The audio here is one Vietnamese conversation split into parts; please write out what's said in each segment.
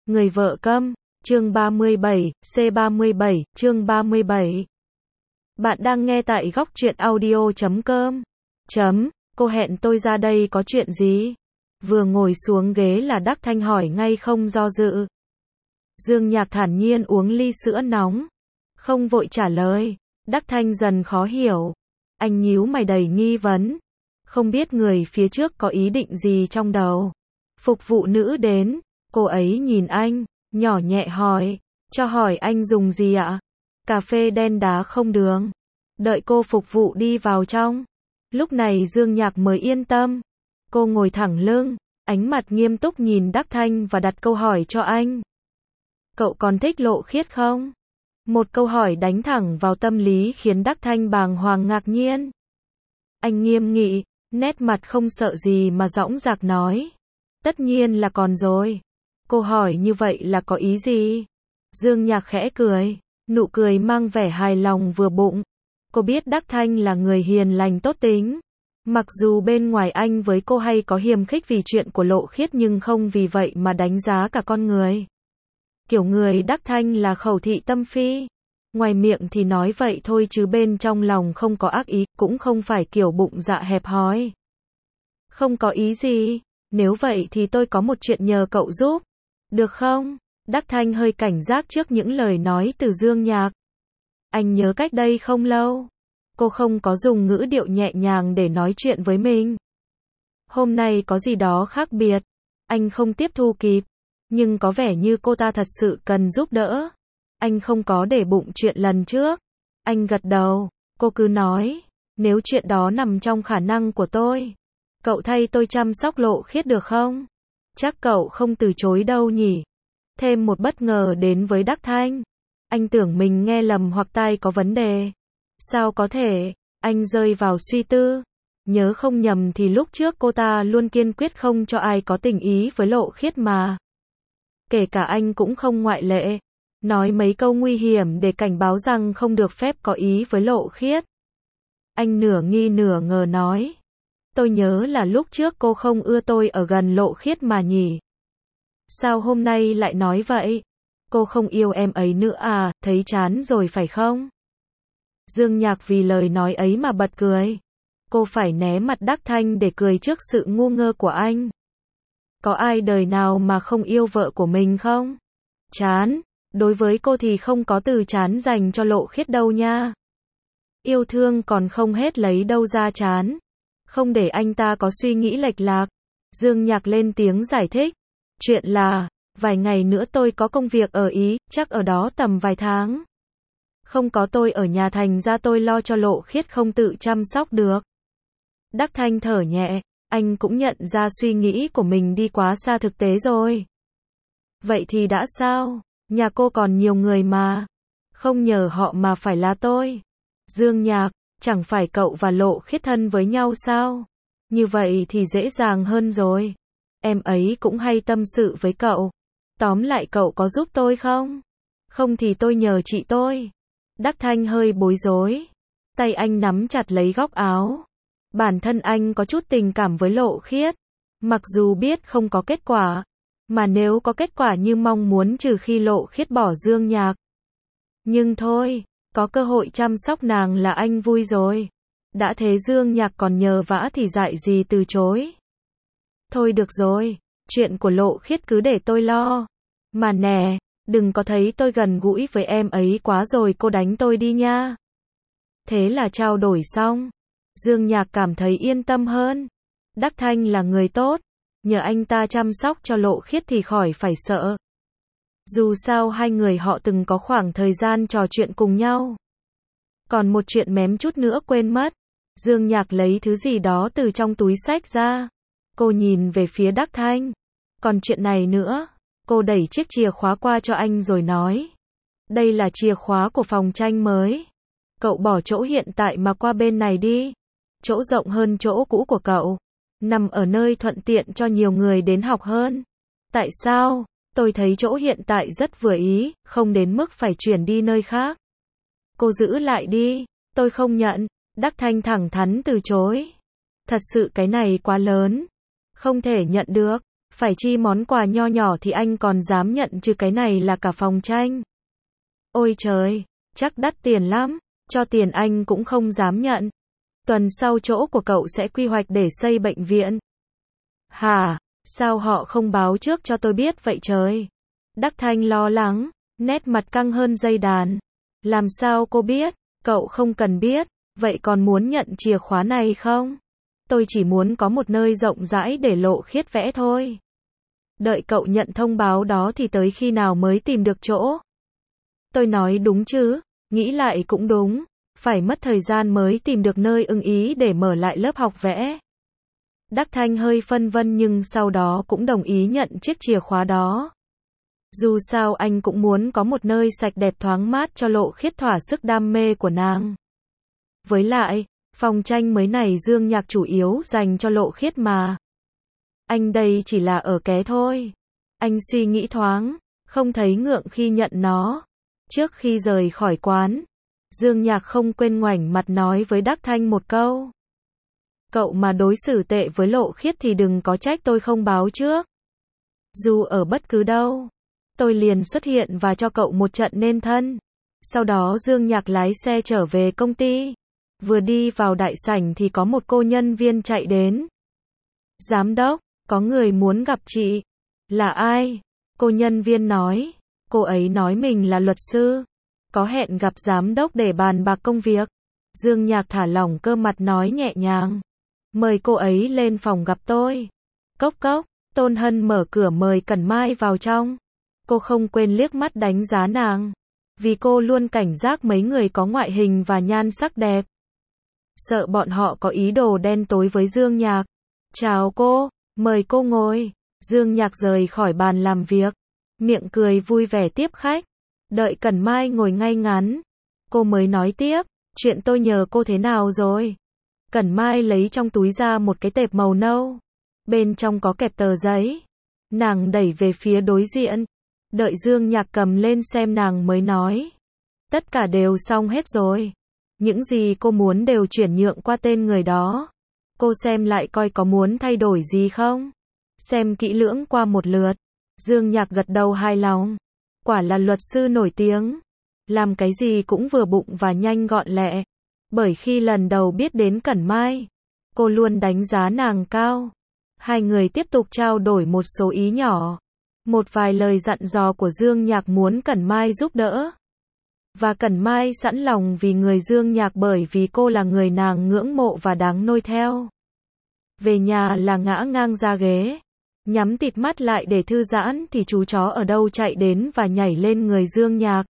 Người vợ câm, chương 37, C37, chương 37. Bạn đang nghe tại góc truyện audio.com. Cô hẹn tôi ra đây có chuyện gì? Vừa ngồi xuống ghế là Đắc Thanh hỏi ngay không do dự. Dương Nhạc thản nhiên uống ly sữa nóng. Không vội trả lời. Đắc Thanh dần khó hiểu. Anh nhíu mày đầy nghi vấn. Không biết người phía trước có ý định gì trong đầu. Phục vụ nữ đến. Cô ấy nhìn anh, nhỏ nhẹ hỏi. Cho hỏi anh dùng gì ạ? Cà phê đen đá không đường. Đợi cô phục vụ đi vào trong. Lúc này Dương Nhạc mới yên tâm. Cô ngồi thẳng lưng, ánh mặt nghiêm túc nhìn Đắc Thanh và đặt câu hỏi cho anh. Cậu còn thích Lộ Khiết không? Một câu hỏi đánh thẳng vào tâm lý khiến Đắc Thanh bàng hoàng ngạc nhiên. Anh nghiêm nghị, nét mặt không sợ gì mà dõng dạc nói. Tất nhiên là còn rồi. Cô hỏi như vậy là có ý gì? Dương Nhạc khẽ cười, nụ cười mang vẻ hài lòng vừa bụng. Cô biết Đắc Thanh là người hiền lành tốt tính. Mặc dù bên ngoài anh với cô hay có hiềm khích vì chuyện của Lộ Khiết nhưng không vì vậy mà đánh giá cả con người. Kiểu người Đắc Thanh là khẩu thị tâm phi. Ngoài miệng thì nói vậy thôi chứ bên trong lòng không có ác ý, cũng không phải kiểu bụng dạ hẹp hòi. Không có ý gì, nếu vậy thì tôi có một chuyện nhờ cậu giúp. Được không? Đắc Thanh hơi cảnh giác trước những lời nói từ Dương Nhạc. Anh nhớ cách đây không lâu, cô không có dùng ngữ điệu nhẹ nhàng để nói chuyện với mình. Hôm nay có gì đó khác biệt, anh không tiếp thu kịp, nhưng có vẻ như cô ta thật sự cần giúp đỡ. Anh không có để bụng chuyện lần trước. Anh gật đầu, cô cứ nói, nếu chuyện đó nằm trong khả năng của tôi, cậu thay tôi chăm sóc Lộ Khiết được không? Chắc cậu không từ chối đâu nhỉ? Thêm một bất ngờ đến với Đắc Thanh. Anh tưởng mình nghe lầm hoặc tai có vấn đề. Sao có thể? Anh rơi vào suy tư. Nhớ không nhầm thì lúc trước cô ta luôn kiên quyết không cho ai có tình ý với Lộ Khiết mà. Kể cả anh cũng không ngoại lệ. Nói mấy câu nguy hiểm để cảnh báo rằng không được phép có ý với Lộ Khiết. Anh nửa nghi nửa ngờ nói. Tôi nhớ là lúc trước cô không ưa tôi ở gần Lộ Khiết mà nhỉ? Sao hôm nay lại nói vậy? Cô không yêu em ấy nữa à, thấy chán rồi phải không? Dương Nhạc vì lời nói ấy mà bật cười. Cô phải né mặt Đắc Thanh để cười trước sự ngu ngơ của anh. Có ai đời nào mà không yêu vợ của mình không? Chán, đối với cô thì không có từ chán dành cho Lộ Khiết đâu nha. Yêu thương còn không hết lấy đâu ra chán. Không để anh ta có suy nghĩ lệch lạc. Dương Nhạc lên tiếng giải thích. Chuyện là, vài ngày nữa tôi có công việc ở Ý, chắc ở đó tầm vài tháng. Không có tôi ở nhà thành ra tôi lo cho Lộ Khiết không tự chăm sóc được. Đắc Thanh thở nhẹ, anh cũng nhận ra suy nghĩ của mình đi quá xa thực tế rồi. Vậy thì đã sao? Nhà cô còn nhiều người mà. Không nhờ họ mà phải là tôi. Dương Nhạc, chẳng phải cậu và Lộ Khiết thân với nhau sao? Như vậy thì dễ dàng hơn rồi. Em ấy cũng hay tâm sự với cậu. Tóm lại cậu có giúp tôi không? Không thì tôi nhờ chị tôi. Đắc Thanh hơi bối rối. Tay anh nắm chặt lấy góc áo. Bản thân anh có chút tình cảm với Lộ Khiết. Mặc dù biết không có kết quả. Mà nếu có kết quả như mong muốn trừ khi Lộ Khiết bỏ Dương Nhạc. Nhưng thôi, có cơ hội chăm sóc nàng là anh vui rồi. Đã thế Dương Nhạc còn nhờ vả thì dại gì từ chối. Thôi được rồi, chuyện của Lộ Khiết cứ để tôi lo. Mà nè, đừng có thấy tôi gần gũi với em ấy quá rồi cô đánh tôi đi nha. Thế là trao đổi xong. Dương Nhạc cảm thấy yên tâm hơn. Đắc Thanh là người tốt. Nhờ anh ta chăm sóc cho Lộ Khiết thì khỏi phải sợ. Dù sao hai người họ từng có khoảng thời gian trò chuyện cùng nhau. Còn một chuyện mém chút nữa quên mất. Dương Nhạc lấy thứ gì đó từ trong túi xách ra. Cô nhìn về phía Đắc Thanh. Còn chuyện này nữa. Cô đẩy chiếc chìa khóa qua cho anh rồi nói. Đây là chìa khóa của phòng tranh mới. Cậu bỏ chỗ hiện tại mà qua bên này đi. Chỗ rộng hơn chỗ cũ của cậu. Nằm ở nơi thuận tiện cho nhiều người đến học hơn. Tại sao? Tôi thấy chỗ hiện tại rất vừa ý, không đến mức phải chuyển đi nơi khác. Cô giữ lại đi. Tôi không nhận. Đắc Thanh thẳng thắn từ chối. Thật sự cái này quá lớn. Không thể nhận được. Phải chi món quà nho nhỏ thì anh còn dám nhận chứ cái này là cả phòng tranh. Ôi trời, chắc đắt tiền lắm, cho tiền anh cũng không dám nhận. Tuần sau chỗ của cậu sẽ quy hoạch để xây bệnh viện. Hả, sao họ không báo trước cho tôi biết vậy trời? Đắc Thanh lo lắng, nét mặt căng hơn dây đàn. Làm sao cô biết? Cậu không cần biết, vậy còn muốn nhận chìa khóa này không? Tôi chỉ muốn có một nơi rộng rãi để Lộ Khiết vẽ thôi. Đợi cậu nhận thông báo đó thì tới khi nào mới tìm được chỗ? Tôi nói đúng chứ, nghĩ lại cũng đúng, phải mất thời gian mới tìm được nơi ưng ý để mở lại lớp học vẽ. Đắc Thanh hơi phân vân nhưng sau đó cũng đồng ý nhận chiếc chìa khóa đó. Dù sao anh cũng muốn có một nơi sạch đẹp thoáng mát cho Lộ Khiết thỏa sức đam mê của nàng. Với lại, phòng tranh mới này Dương Nhạc chủ yếu dành cho Lộ Khiết mà. Anh đây chỉ là ở ké thôi. Anh suy nghĩ thoáng, không thấy ngượng khi nhận nó. Trước khi rời khỏi quán, Dương Nhạc không quên ngoảnh mặt nói với Đắc Thanh một câu. Cậu mà đối xử tệ với Lộ Khiết thì đừng có trách tôi không báo trước. Dù ở bất cứ đâu, tôi liền xuất hiện và cho cậu một trận nên thân. Sau đó Dương Nhạc lái xe trở về công ty. Vừa đi vào đại sảnh thì có một cô nhân viên chạy đến. Giám đốc, có người muốn gặp chị. Là ai? Cô nhân viên nói. Cô ấy nói mình là luật sư. Có hẹn gặp giám đốc để bàn bạc công việc. Dương Nhạc thả lỏng cơ mặt nói nhẹ nhàng. Mời cô ấy lên phòng gặp tôi. Cốc cốc, Tôn Hân mở cửa mời Cẩn Mai vào trong. Cô không quên liếc mắt đánh giá nàng. Vì cô luôn cảnh giác mấy người có ngoại hình và nhan sắc đẹp. Sợ bọn họ có ý đồ đen tối với Dương Nhạc. Chào cô, mời cô ngồi. Dương Nhạc rời khỏi bàn làm việc. Miệng cười vui vẻ tiếp khách. Đợi Cẩn Mai ngồi ngay ngắn. Cô mới nói tiếp, chuyện tôi nhờ cô thế nào rồi? Cẩn Mai lấy trong túi ra một cái tệp màu nâu. Bên trong có kẹp tờ giấy. Nàng đẩy về phía đối diện. Đợi Dương Nhạc cầm lên xem nàng mới nói. Tất cả đều xong hết rồi. Những gì cô muốn đều chuyển nhượng qua tên người đó. Cô xem lại coi có muốn thay đổi gì không? Xem kỹ lưỡng qua một lượt. Dương Nhạc gật đầu hài lòng. Quả là luật sư nổi tiếng. Làm cái gì cũng vừa bụng và nhanh gọn lẹ. Bởi khi lần đầu biết đến Cẩn Mai, cô luôn đánh giá nàng cao. Hai người tiếp tục trao đổi một số ý nhỏ. Một vài lời dặn dò của Dương Nhạc muốn Cẩn Mai giúp đỡ. Và Cẩn Mai sẵn lòng vì người Dương Nhạc bởi vì cô là người nàng ngưỡng mộ và đáng noi theo. Về nhà là ngã ngang ra ghế. Nhắm tịt mắt lại để thư giãn thì chú chó ở đâu chạy đến và nhảy lên người Dương Nhạc.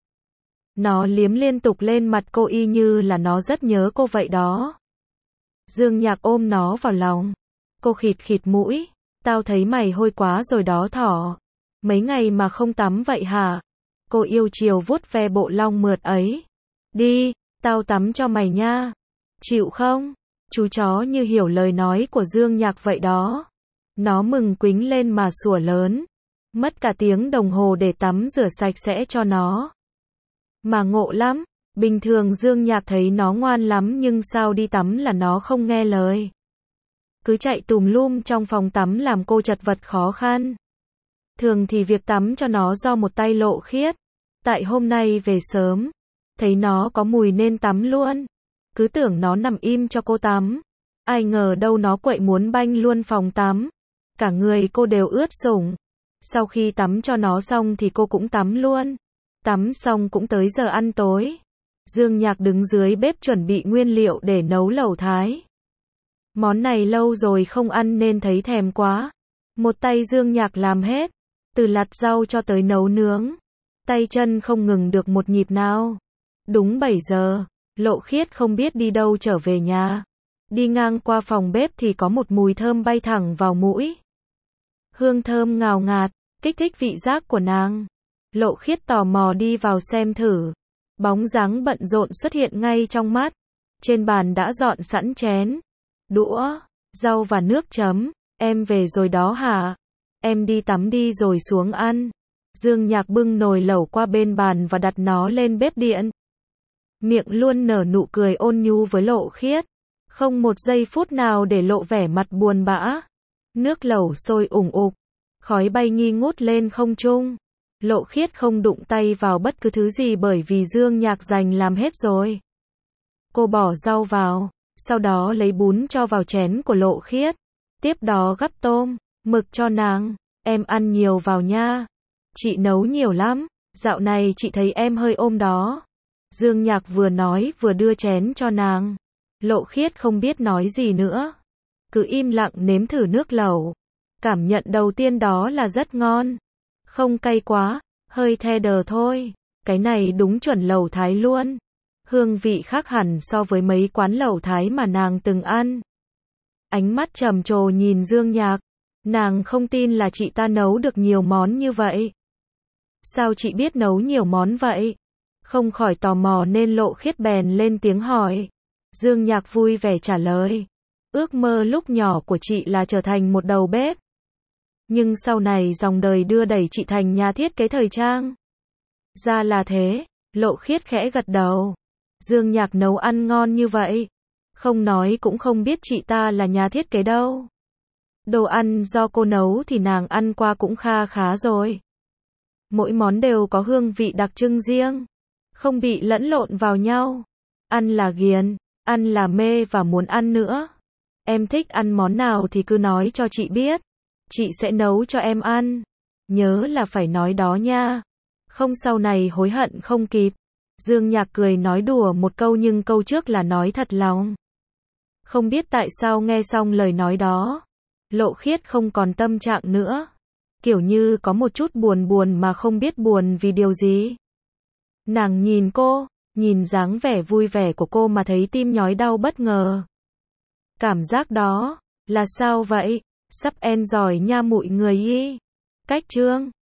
Nó liếm liên tục lên mặt cô y như là nó rất nhớ cô vậy đó. Dương Nhạc ôm nó vào lòng. Cô khịt khịt mũi. Tao thấy mày hôi quá rồi đó thỏ. Mấy ngày mà không tắm vậy hả? Cô yêu chiều vuốt ve bộ lông mượt ấy. Đi, tao tắm cho mày nha. Chịu không? Chú chó như hiểu lời nói của Dương Nhạc vậy đó. Nó mừng quính lên mà sủa lớn. Mất cả tiếng đồng hồ để tắm rửa sạch sẽ cho nó. Mà ngộ lắm. Bình thường Dương Nhạc thấy nó ngoan lắm nhưng sao đi tắm là nó không nghe lời. Cứ chạy tùm lum trong phòng tắm làm cô chật vật khó khăn. Thường thì việc tắm cho nó do một tay Lộ Khiết. Tại hôm nay về sớm, thấy nó có mùi nên tắm luôn. Cứ tưởng nó nằm im cho cô tắm. Ai ngờ đâu nó quậy muốn banh luôn phòng tắm. Cả người cô đều ướt sũng. Sau khi tắm cho nó xong thì cô cũng tắm luôn. Tắm xong cũng tới giờ ăn tối. Dương Nhạc đứng dưới bếp chuẩn bị nguyên liệu để nấu lẩu Thái. Món này lâu rồi không ăn nên thấy thèm quá. Một tay Dương Nhạc làm hết. Từ lặt rau cho tới nấu nướng. Tay chân không ngừng được một nhịp nào. Đúng 7 giờ, Lộ Khiết không biết đi đâu trở về nhà. Đi ngang qua phòng bếp thì có một mùi thơm bay thẳng vào mũi. Hương thơm ngào ngạt, kích thích vị giác của nàng. Lộ Khiết tò mò đi vào xem thử. Bóng dáng bận rộn xuất hiện ngay trong mắt. Trên bàn đã dọn sẵn chén, đũa, rau và nước chấm. Em về rồi đó hả? Em đi tắm đi rồi xuống ăn. Dương Nhạc bưng nồi lẩu qua bên bàn và đặt nó lên bếp điện. Miệng luôn nở nụ cười ôn nhu với Lộ Khiết. Không một giây phút nào để lộ vẻ mặt buồn bã. Nước lẩu sôi ủng ục. Khói bay nghi ngút lên không trung. Lộ Khiết không đụng tay vào bất cứ thứ gì bởi vì Dương Nhạc dành làm hết rồi. Cô bỏ rau vào, sau đó lấy bún cho vào chén của Lộ Khiết. Tiếp đó gắp tôm, mực cho nàng. Em ăn nhiều vào nha. Chị nấu nhiều lắm, dạo này chị thấy em hơi ôm đó. Dương Nhạc vừa nói vừa đưa chén cho nàng. Lộ Khiết không biết nói gì nữa. Cứ im lặng nếm thử nước lẩu. Cảm nhận đầu tiên đó là rất ngon. Không cay quá, hơi the đờ thôi. Cái này đúng chuẩn lẩu Thái luôn. Hương vị khác hẳn so với mấy quán lẩu Thái mà nàng từng ăn. Ánh mắt trầm trồ nhìn Dương Nhạc. Nàng không tin là chị ta nấu được nhiều món như vậy. Sao chị biết nấu nhiều món vậy? Không khỏi tò mò nên Lộ Khiết bèn lên tiếng hỏi. Dương Nhạc vui vẻ trả lời. Ước mơ lúc nhỏ của chị là trở thành một đầu bếp. Nhưng sau này dòng đời đưa đẩy chị thành nhà thiết kế thời trang. Ra là thế, Lộ Khiết khẽ gật đầu. Dương Nhạc nấu ăn ngon như vậy. Không nói cũng không biết chị ta là nhà thiết kế đâu. Đồ ăn do cô nấu thì nàng ăn qua cũng kha khá rồi. Mỗi món đều có hương vị đặc trưng riêng. Không bị lẫn lộn vào nhau. Ăn là ghiền, ăn là mê và muốn ăn nữa. Em thích ăn món nào thì cứ nói cho chị biết. Chị sẽ nấu cho em ăn. Nhớ là phải nói đó nha. Không sau này hối hận không kịp. Dương Nhạc cười nói đùa một câu nhưng câu trước là nói thật lòng. Không biết tại sao nghe xong lời nói đó. Lộ Khiết không còn tâm trạng nữa. Kiểu như có một chút buồn buồn mà không biết buồn vì điều gì. Nàng nhìn cô, nhìn dáng vẻ vui vẻ của cô mà thấy tim nhói đau bất ngờ. Cảm giác đó, là sao vậy? Sắp en giỏi nha mọi người y. Cách chương